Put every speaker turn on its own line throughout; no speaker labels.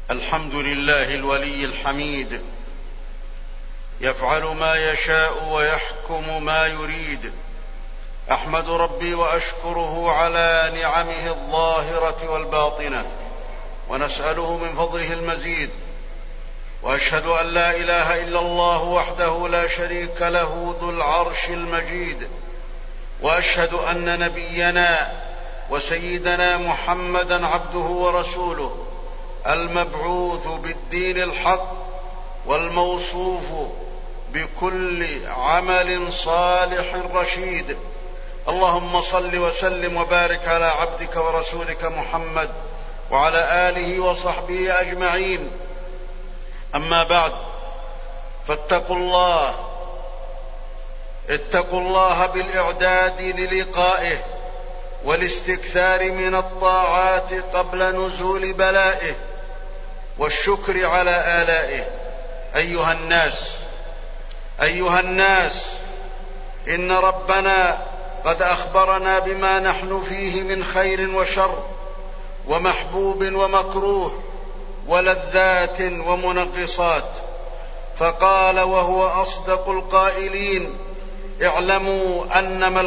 الحمد لله الولي الحميد، يفعل ما يشاء ويحكم ما يريد. أحمد ربي وأشكره على نعمه الظاهرة والباطنة، ونسأله من فضله المزيد. وأشهد أن لا إله إلا الله وحده لا شريك له ذو العرش المجيد، وأشهد أن نبينا وسيدنا محمدًا عبده ورسوله، المبعوث بالدين الحق والموصوف بكل عمل صالح رشيد. اللهم صل وسلم وبارك على عبدك ورسولك محمد وعلى آله وصحبه أجمعين. أما بعد، فاتقوا الله بالإعداد للقائه والاستكثار من الطاعات قبل نزول بلائه والشكر على آلائه. أيها الناس، إن ربنا قد أخبرنا بما نحن فيه من خير وشر ومحبوب ومكروه ولذات ومنغصات، فقال وهو أصدق القائلين: اعلموا أنما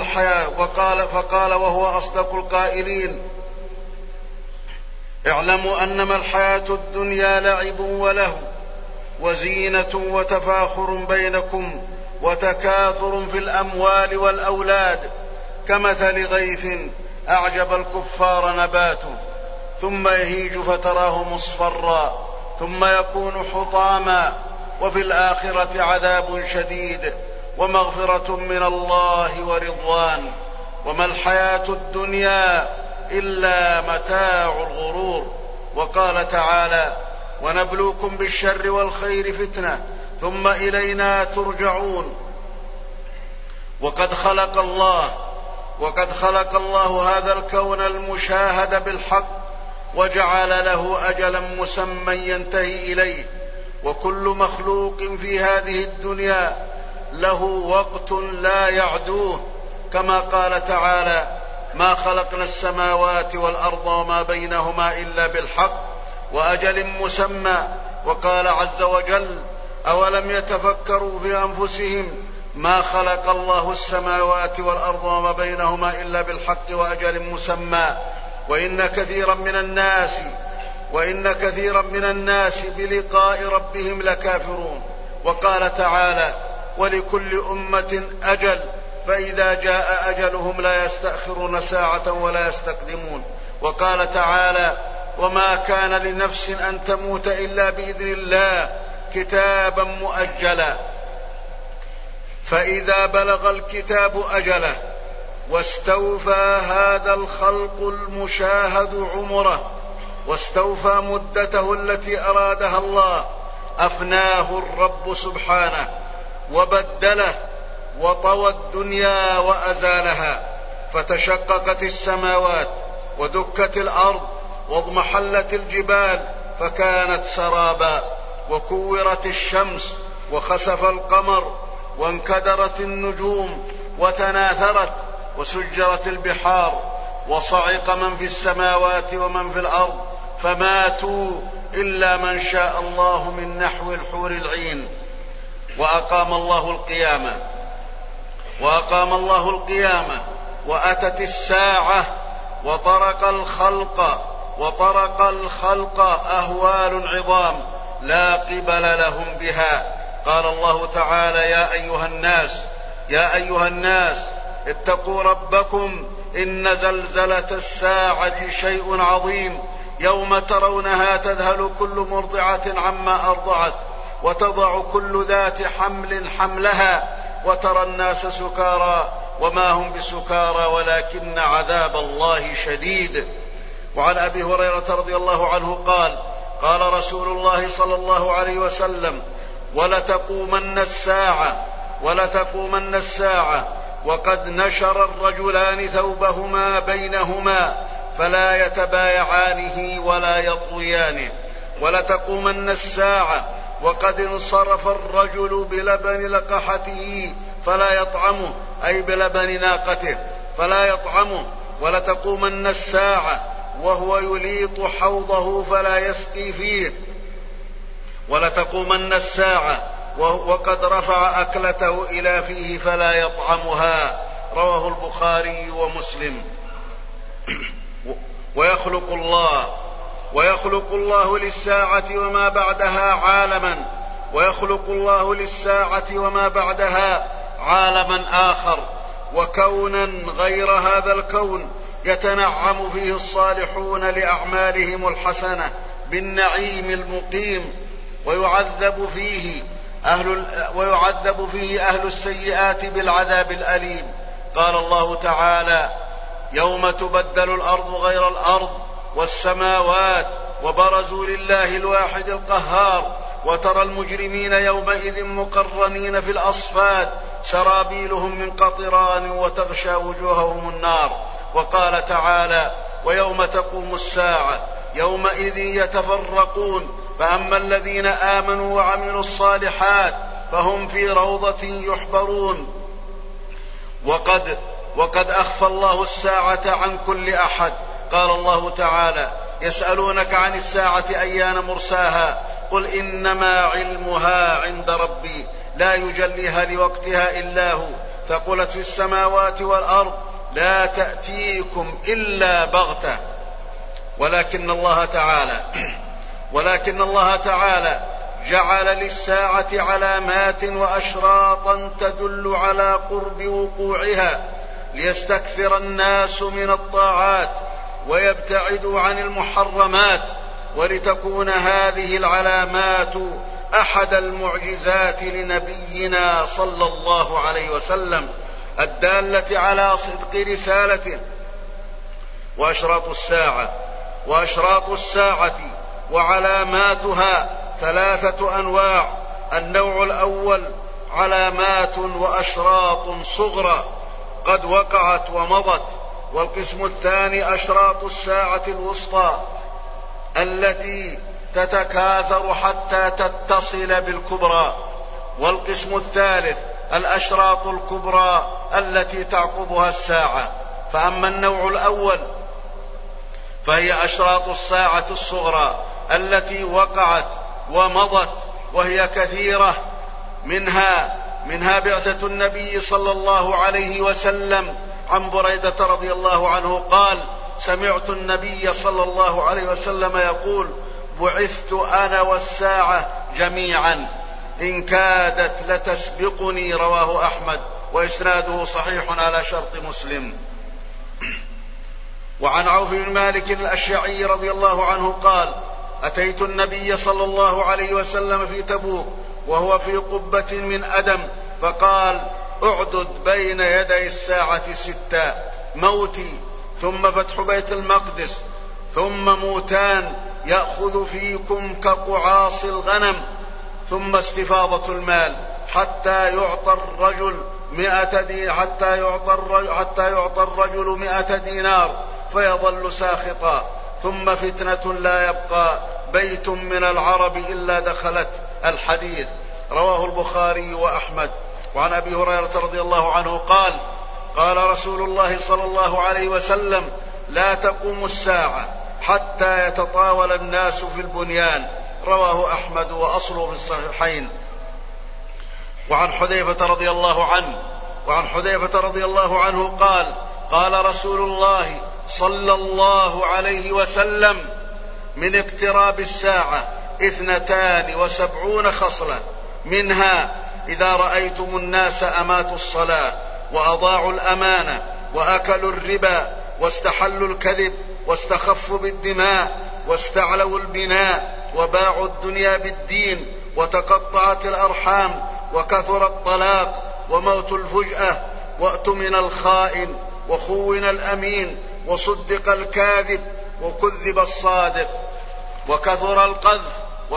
الحياة الدنيا لعب وله وزينة وتفاخر بينكم وتكاثر في الأموال والأولاد، كمثل غيث أعجب الكفار نباته ثم يهيج فتراه مصفرا ثم يكون حطاما، وفي الآخرة عذاب شديد ومغفرة من الله ورضوان، وما الحياة الدنيا إلا متاع الغرور. وقال تعالى: ونبلوكم بالشر والخير فتنة ثم إلينا ترجعون. وقد خلق الله هذا الكون المشاهد بالحق، وجعل له أجلا مسمى ينتهي إليه، وكل مخلوق في هذه الدنيا له وقت لا يعدوه، كما قال تعالى: ما خلقنا السماوات والأرض وما بينهما إلا بالحق وأجل مسمى. وقال عز وجل: أولم يتفكروا في أنفسهم ما خلق الله السماوات والأرض وما بينهما إلا بالحق وأجل مسمى وإن كثيرا من الناس بلقاء ربهم لكافرون. وقال تعالى: ولكل أمة أجل فإذا جاء أجلهم لا يستأخرون ساعة ولا يستقدمون. وقال تعالى: وما كان لنفس أن تموت إلا بإذن الله كتابا مؤجلا. فإذا بلغ الكتاب أجله واستوفى هذا الخلق المشاهد عمره واستوفى مدته التي أرادها الله، أفناه الرب سبحانه وبدله وطوى الدنيا وأزالها، فتشققت السماوات ودكت الأرض واضمحلت الجبال فكانت سرابا، وكورت الشمس وخسف القمر وانكدرت النجوم وتناثرت وسجرت البحار، وصعق من في السماوات ومن في الأرض فماتوا إلا من شاء الله من نحو الحور العين. وأقام الله القيامة وأتت الساعة وطرق الخلق أهوال عظام لا قبل لهم بها. قال الله تعالى: يا أيها الناس اتقوا ربكم إن زلزلة الساعة شيء عظيم، يوم ترونها تذهل كل مرضعة عما أرضعت وتضع كل ذات حمل حملها وترى الناس سكارى وما هم بسكارى ولكن عذاب الله شديد. وعن أبي هريرة رضي الله عنه قال: قال رسول الله صلى الله عليه وسلم: ولتقومن الساعة وقد نشر الرجلان ثوبهما بينهما فلا يتبايعانه ولا يطويانه. ولتقومن الساعة وقد انصرف الرجل بلبن لقحته فلا يطعمه، أي بلبن ناقته فلا يطعمه. ولتقومن الساعة وهو يليط حوضه فلا يسقي فيه ولتقومن الساعة وقد رفع أكلته إلى فيه فلا يطعمها. رواه البخاري ومسلم. ويخلق الله للساعة وما بعدها عالما عالما آخر، وكونا غير هذا الكون يتنعم فيه الصالحون لأعمالهم الحسنة بالنعيم المقيم، ويعذب فيه أهل السيئات بالعذاب الأليم. قال الله تعالى: يوم تبدل الأرض غير الأرض والسماوات وبرزوا لله الواحد القهار، وترى المجرمين يومئذ مقرنين في الأصفاد سرابيلهم من قطران وتغشى وجوههم النار. وقال تعالى: ويوم تقوم الساعة يومئذ يتفرقون، فأما الذين آمنوا وعملوا الصالحات فهم في روضة يحبرون. وقد أخفى الله الساعة عن كل أحد. قال الله تعالى: يسألونك عن الساعة أيان مرساها، قل إنما علمها عند ربي لا يجليها لوقتها إلا هو، ثقلت في السماوات والأرض لا تأتيكم إلا بغتة. ولكن الله تعالى جعل للساعة علامات وأشراطا تدل على قرب وقوعها، ليستكثر الناس من الطاعات ويبتعدوا عن المحرمات، ولتكون هذه العلامات أحد المعجزات لنبينا صلى الله عليه وسلم الدالة على صدق رسالته. وأشراط الساعة وعلاماتها 3 أنواع. النوع الأول علامات وأشراط صغرى قد وقعت ومضت، والقسم الثاني أشراط الساعة الوسطى التي تتكاثر حتى تتصل بالكبرى، والقسم الثالث الأشراط الكبرى التي تعقبها الساعة. فأما النوع الأول فهي أشراط الساعة الصغرى التي وقعت ومضت، وهي كثيرة، منها بعثة النبي صلى الله عليه وسلم. عن بريدة رضي الله عنه قال: سمعت النبي صلى الله عليه وسلم يقول: بعثت أنا والساعة جميعا إن كادت لتسبقني. رواه أحمد، وإسناده صحيح على شرط مسلم. وعن عوف بن مالك الأشعري رضي الله عنه قال: أتيت النبي صلى الله عليه وسلم في تبوك وهو في قبة من أدم، فقال: اعدد بين يدي الساعة 6: موتي، ثم فتح بيت المقدس، ثم موتان يأخذ فيكم كقعاص الغنم، ثم استفاضة المال حتى يعطى الرجل 100 دينار فيظل ساخطا، ثم فتنة لا يبقى بيت من العرب إلا دخلت. الحديث رواه البخاري وأحمد. وعن أبي هريرة رضي الله عنه قال: قال رسول الله صلى الله عليه وسلم: لا تقوم الساعة حتى يتطاول الناس في البنيان. رواه أحمد وأصله في الصحيحين. وعن حذيفة رضي الله عنه قال: قال رسول الله صلى الله عليه وسلم: من اقتراب الساعة 72 خصلة، منها إذا رأيتم الناس أماتوا الصلاة وأضاعوا الأمانة وأكلوا الربا واستحلوا الكذب واستخفوا بالدماء واستعلوا البناء وباعوا الدنيا بالدين وتقطعت الأرحام وكثر الطلاق وموت الفجأة وأؤتمن الخائن وخون الأمين وصدق الكاذب وكذب الصادق وكثر القذف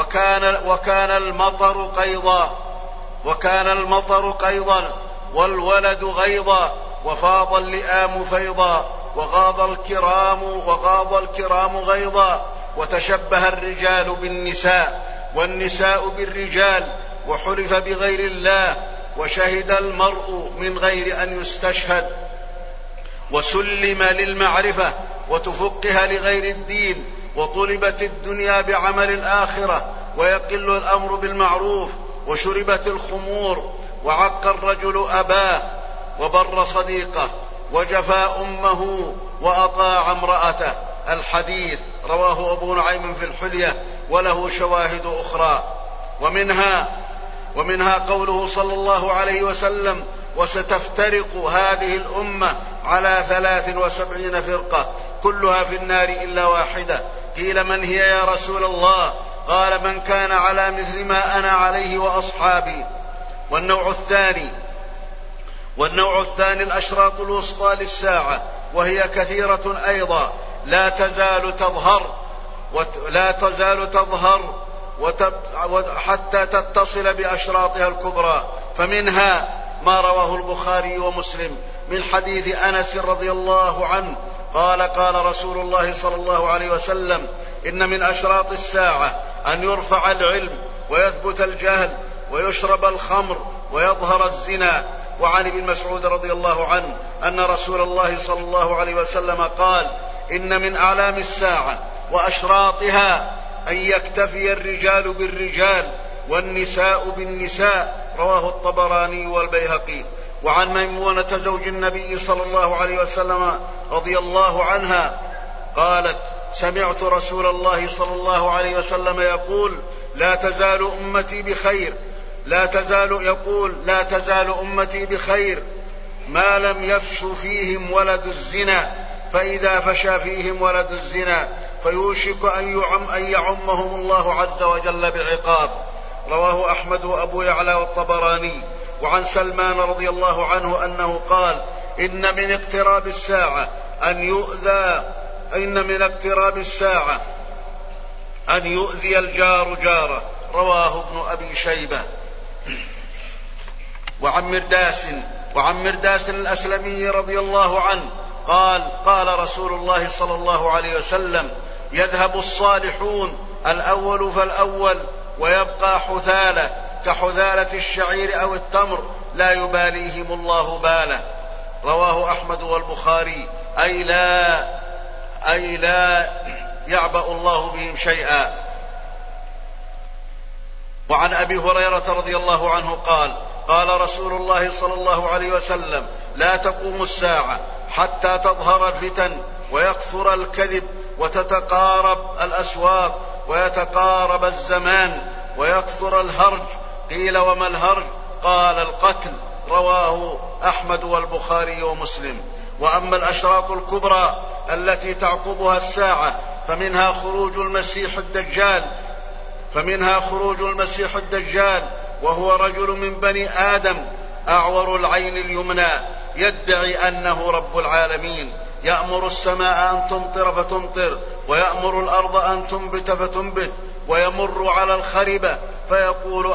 وكان المطر قيضا والولد غيضا وفاض اللئام فيضا وغاض الكرام غيضا، وتشبه الرجال بالنساء والنساء بالرجال، وحلف بغير الله وشهد المرء من غير أن يستشهد، وسلم للمعرفة وتفقه لغير الدين، وطلبت الدنيا بعمل الآخرة ويقل الأمر بالمعروف، وشربت الخمور، وعق الرجل أباه، وبر صديقه، وجفى أمه، وأطاع امرأته. الحديث رواه أبو نعيم في الحلية، وله شواهد أخرى. ومنها قوله صلى الله عليه وسلم: وستفترق هذه الأمة على 73 فرقة كلها في النار إلا واحدة. قيل: من هي يا رسول الله؟ قال: من كان على مثل ما أنا عليه وأصحابي. والنوع الثاني الأشراط الوسطى للساعة، وهي كثيرة أيضا، لا تزال تظهر حتى تتصل بأشراطها الكبرى. فمنها ما رواه البخاري ومسلم من حديث أنس رضي الله عنه قال: قال رسول الله صلى الله عليه وسلم: إن من أشراط الساعة أن يرفع العلم ويثبت الجهل ويشرب الخمر ويظهر الزنا. وعن ابن مسعود رضي الله عنه أن رسول الله صلى الله عليه وسلم قال: إن من أعلام الساعة وأشراطها أن يكتفي الرجال بالرجال والنساء بالنساء. رواه الطبراني والبيهقي. وعن ميمونة زوج النبي صلى الله عليه وسلم رضي الله عنها قالت: سمعت رسول الله صلى الله عليه وسلم يقول: لا تزال أمتي بخير ما لم يفش فيهم ولد الزنا، فإذا فشى فيهم ولد الزنا فيوشك أن يعمهم الله عز وجل بعقاب. رواه أحمد وأبو يعلى والطبراني. وعن سلمان رضي الله عنه أنه قال: إن من اقتراب الساعة أن يؤذي الجار جاره. رواه ابن أبي شيبة. وعن مرداس الأسلمي رضي الله عنه قال: قال رسول الله صلى الله عليه وسلم: يذهب الصالحون الأول فالأول، ويبقى حثالة كحثالة الشعير أو التمر، لا يباليهم الله باله. رواه أحمد والبخاري. أي لا يعبأ الله بهم شيئا. وعن أبي هريرة رضي الله عنه قال: قال رسول الله صلى الله عليه وسلم: لا تقوم الساعة حتى تظهر الفتن ويكثر الكذب وتتقارب الأسواق ويتقارب الزمان ويكثر الهرج. قيل: وما الهرج؟ قال: القتل. رواه أحمد والبخاري ومسلم. وأما الأشراط الكبرى التي تعقبها الساعة فمنها خروج المسيح الدجال، وهو رجل من بني آدم أعور العين اليمنى، يدعي أنه رب العالمين، يأمر السماء أن تمطر فتمطر، ويأمر الأرض أن تنبت فتنبت، ويمر على الخربة فيقول: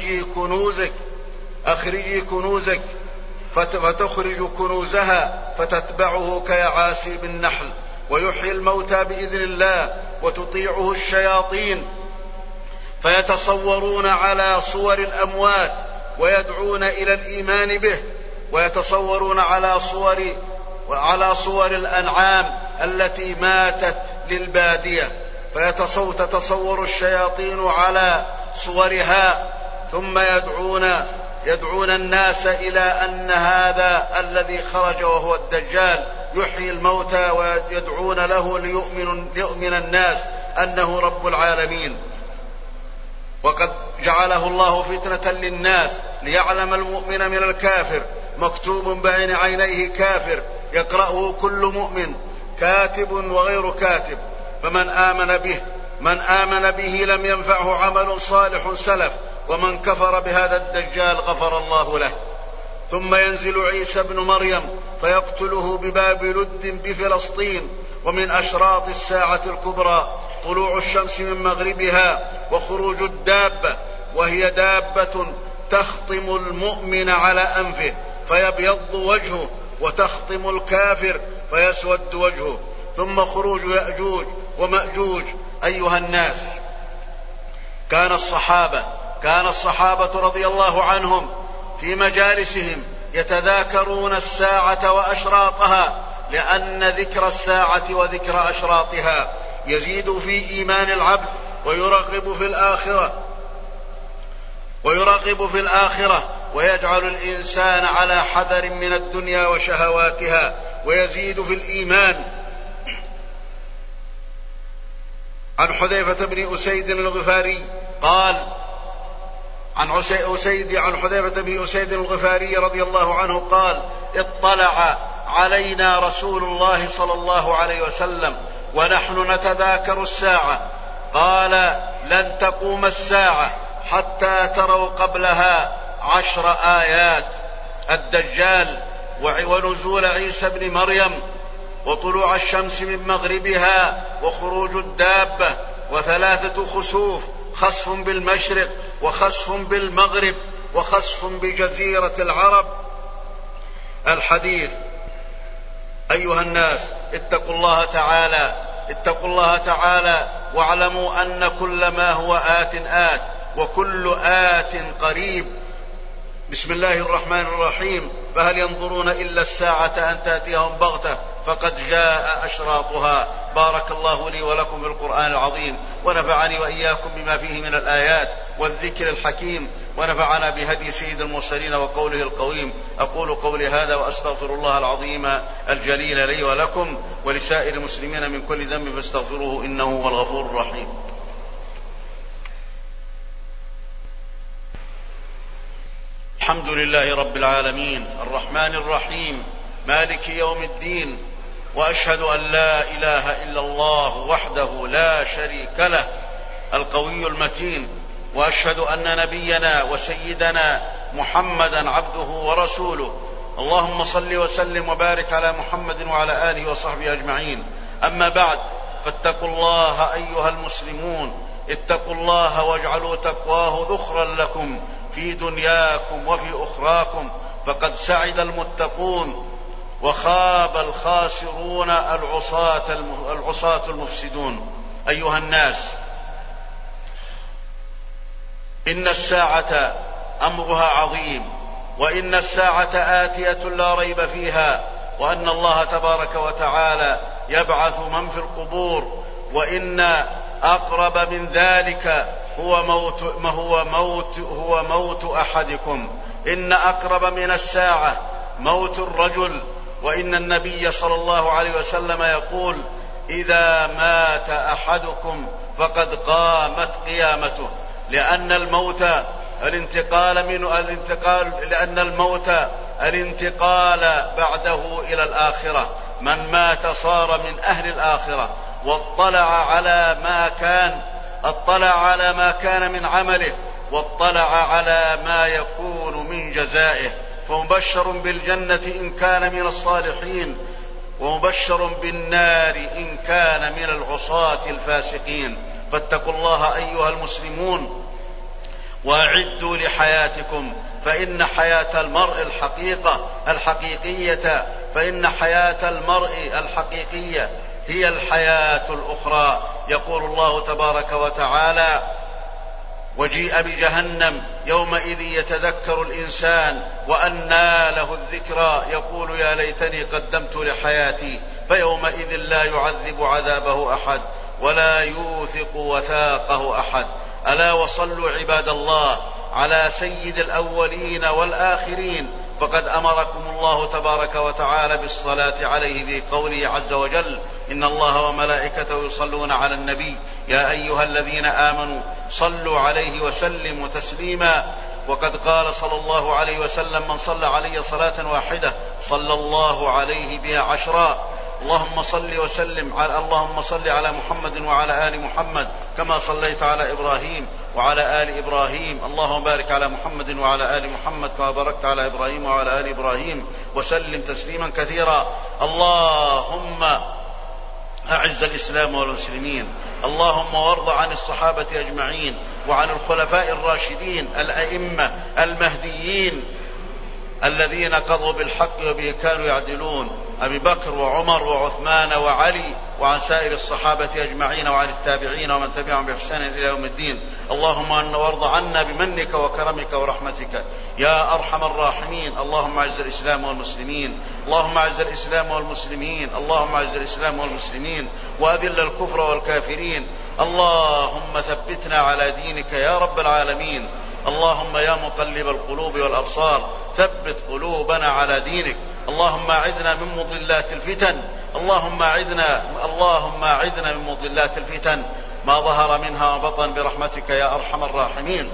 أخرجي كنوزك، فتخرج كنوزها فتتبعه كيعاسيب النحل. ويحيي الموتى بإذن الله، وتطيعه الشياطين فيتصورون على صور الأموات ويدعون إلى الإيمان به، ويتصورون على صور الأنعام التي ماتت للبادية، فتتصور الشياطين على صورها، ثم يدعون الناس إلى أن هذا الذي خرج وهو الدجال يحيي الموتى، ويدعون له ليؤمن الناس أنه رب العالمين. وقد جعله الله فتنة للناس ليعلم المؤمن من الكافر، مكتوب بين عينيه كافر يقرأه كل مؤمن، كاتب وغير كاتب. فمن آمن به لم ينفعه عمل صالح سلف، ومن كفر بهذا الدجال غفر الله له. ثم ينزل عيسى ابن مريم فيقتله بباب لد بفلسطين. ومن أشراط الساعة الكبرى طلوع الشمس من مغربها وخروج الدابة، وهي دابة تخطم المؤمن على أنفه فيبيض وجهه، وتخطم الكافر فيسود وجهه. ثم خروج يأجوج ومأجوج. أيها الناس، كان الصحابة رضي الله عنهم في مجالسهم يتذاكرون الساعة وأشراطها، لأن ذكر الساعة وذكر أشراطها يزيد في إيمان العبد ويرغب في الآخرة ويجعل الإنسان على حذر من الدنيا وشهواتها ويزيد في الإيمان. عن حذيفة بن أسيد الغفاري قال عن حذيفة بن أسيد الغفاري رضي الله عنه قال: اطلع علينا رسول الله صلى الله عليه وسلم ونحن نتذاكر الساعة، قال: لن تقوم الساعة حتى تروا قبلها 10 آيات: الدجال، ونزول عيسى بن مريم، وطلوع الشمس من مغربها، وخروج الدابة، و3 خسوف: خسف بالمشرق، وخسف بالمغرب، وخسف بجزيرة العرب. الحديث. أيها الناس، اتقوا الله تعالى واعلموا أن كل ما هو آت وكل آت قريب. بسم الله الرحمن الرحيم. فهل ينظرون إلا الساعة أن تأتيهم بغتة فقد جاء أشراطها. بارك الله لي ولكم بالقرآن العظيم، ونفعني وإياكم بما فيه من الآيات والذكر الحكيم، ونفعنا بهدي سيد المرسلين وقوله القويم. أقول قولي هذا وأستغفر الله العظيم الجليل لي ولكم ولسائر المسلمين من كل ذنب فاستغفروه إنه هو الغفور الرحيم. الحمد لله رب العالمين الرحمن الرحيم مالك يوم الدين، وأشهد أن لا إله إلا الله وحده لا شريك له القوي المتين، وأشهد أن نبينا وسيدنا محمدا عبده ورسوله. اللهم صل وسلم وبارك على محمد وعلى آله وصحبه أجمعين. أما بعد، فاتقوا الله أيها المسلمون، اتقوا الله واجعلوا تقواه ذخرا لكم في دنياكم وفي أخراكم، فقد سعد المتقون وخاب الخاسرون العصاة المفسدون. أيها الناس، إن الساعة أمرها عظيم، وإن الساعة آتية لا ريب فيها، وأن الله تبارك وتعالى يبعث من في القبور، وإن أقرب من ذلك هو موت أحدكم. إن أقرب من الساعة موت الرجل، وإن النبي صلى الله عليه وسلم يقول: إذا مات أحدكم فقد قامت قيامته، لأن الموت الانتقال بعده إلى الآخرة. من مات صار من أهل الآخرة، واطلع على ما كان من عمله، واطلع على ما يكون من جزائه، فمبشر بالجنة إن كان من الصالحين، ومبشر بالنار إن كان من العصاة الفاسقين. فاتقوا الله أيها المسلمون، وأعدوا لحياتكم، فإن حياة المرء الحقيقية هي الحياة الأخرى. يقول الله تبارك وتعالى: وجيء بجهنم يومئذ يتذكر الإنسان وأنى له الذكرى، يقول يا ليتني قدمت لحياتي، فيومئذ لا يعذب عذابه أحد ولا يوثق وثاقه أحد. ألا وصلوا عباد الله على سيد الأولين والآخرين، فقد أمركم الله تبارك وتعالى بالصلاة عليه بقوله عز وجل: إن الله وملائكته يصلون على النبي يا أيها الذين آمنوا صلوا عليه وسلموا تسليما. وقد قال صلى الله عليه وسلم: من صلى علي صلاة واحدة صلى الله عليه بها 10. اللهم صل على محمد وعلى آل محمد كما صليت على إبراهيم وعلى آل إبراهيم. اللهم بارك على محمد وعلى آل محمد كما باركت على إبراهيم وعلى آل إبراهيم، وسلم تسليما كثيرا. اللهم أعز الإسلام والمسلمين، اللهم وارض عن الصحابة أجمعين، وعن الخلفاء الراشدين الأئمة المهديين الذين قضوا بالحق وبه كانوا يعدلون، أبي بكر وعمر وعثمان وعلي، وعن سائر الصحابة أجمعين، وعن التابعين ومن تبعهم بإحسان إلى يوم الدين. اللهم وارض عنا بمنك وكرمك ورحمتك يا أرحم الراحمين. اللهم أعز الإسلام والمسلمين، اللهم أعز الإسلام والمسلمين، اللهم أعز الإسلام والمسلمين، وأذل الكفر والكافرين، اللهم ثبتنا على دينك يا رب العالمين. اللهم يا مقلب القلوب والأبصار ثبت قلوبنا على دينك. اللهم أعذنا من مضلات الفتن، اللهم أعذنا من مضلات الفتن ما ظهر منها وبطن برحمتك يا أرحم الراحمين.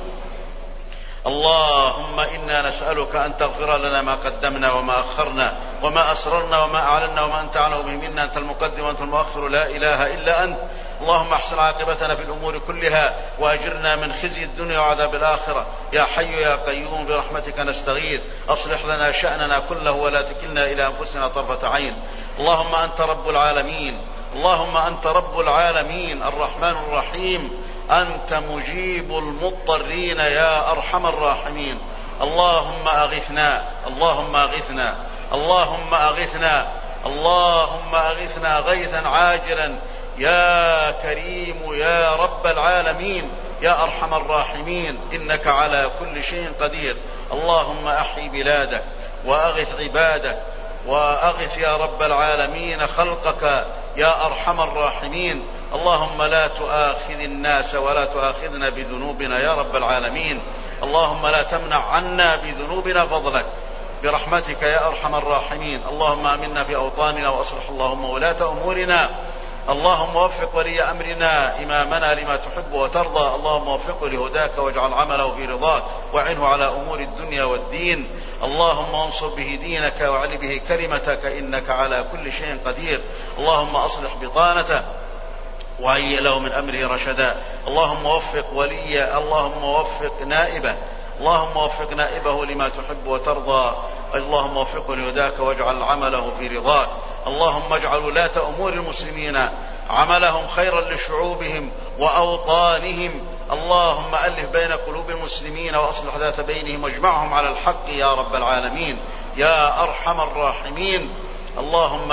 اللهم إنا نسألك أن تغفر لنا ما قدمنا وما أخرنا وما أسررنا وما أعلنا وما أنت أعلم به منا، أنت المقدم وأنت المؤخر لا إله إلا أنت. اللهم احسن عاقبتنا في الأمور كلها وأجرنا من خزي الدنيا وعذاب الآخرة. يا حي يا قيوم برحمتك نستغيث، أصلح لنا شأننا كله ولا تكلنا إلى أنفسنا طرفة عين. اللهم أنت رب العالمين، اللهم أنت رب العالمين الرحمن الرحيم، أنت مجيب المضطرين يا أرحم الراحمين. اللهم أغثنا، اللهم أغثنا، اللهم أغثنا، اللهم أغثنا غيثا عاجلا يا كريم يا رب العالمين يا أرحم الراحمين، إنك على كل شيء قدير. اللهم أحي بلادك وأغث عبادك وأغث يا رب العالمين خلقك يا أرحم الراحمين. اللهم لا تؤاخذ الناس ولا تؤاخذنا بذنوبنا يا رب العالمين. اللهم لا تمنع عنا بذنوبنا فضلك برحمتك يا أرحم الراحمين. اللهم آمنا في أوطاننا وأصلح اللهم ولاة أمورنا. اللهم وفق ولي أمرنا إمامنا لما تحب وترضى. اللهم وفقه لهداك واجعل عمله في رضاك وعنه على أمور الدنيا والدين. اللهم انصر به دينك وعلي به كلمتك إنك على كل شيء قدير. اللهم أصلح بطانته وهيئ له من أمره رشدا. اللهم وفق ولي، اللهم وفق نائبه، اللهم وفق نائبه لما تحب وترضى. اللهم وفقه لهداك واجعل عمله في رضاك. اللهم اجعل ولاة أمور المسلمين عملهم خيرا لشعوبهم وأوطانهم. اللهم ألف بين قلوب المسلمين وأصلح ذات بينهم واجمعهم على الحق يا رب العالمين يا أرحم الراحمين. اللهم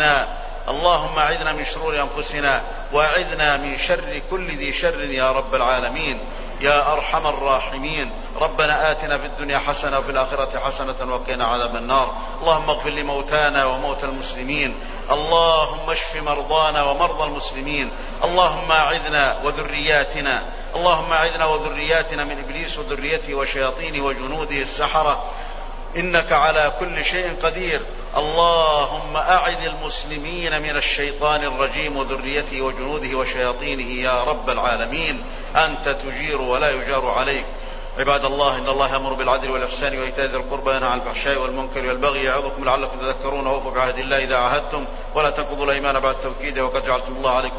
أعذنا من شرور أنفسنا وأعذنا من شر كل ذي شر يا رب العالمين يا أرحم الراحمين. ربنا آتنا في الدنيا حسنة وفي الآخرة حسنة وقنا عذاب النار. اللهم اغفر لموتانا وموتى المسلمين. اللهم اشف مرضانا ومرضى المسلمين. اللهم أعذنا وذرياتنا، اللهم أعذنا وذرياتنا من إبليس وذريته وشياطينه وجنوده السحرة إنك على كل شيء قدير. اللهم أعذ المسلمين من الشيطان الرجيم وذريته وجنوده وشياطينه يا رب العالمين. أنت تجير ولا يجار عليك. عباد الله، إن الله يأمر بالعدل والإحسان وإيتاء ذي القربى وينهى عن الفحشاء والمنكر والبغي يعظكم لعلكم تذكرون. وأوفوا بعهد الله إذا عاهدتم ولا تنقضوا الأيمان بعد توكيده وقد جعلتم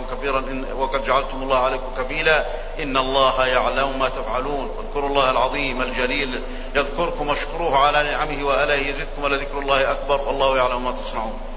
الله عليكم كفيلا إن الله يعلم ما تفعلون. واذكروا الله العظيم الجليل يذكركم واشكروه على نعمه وآلائه يزدكم ولذكر الله أكبر والله يعلم ما تصنعون.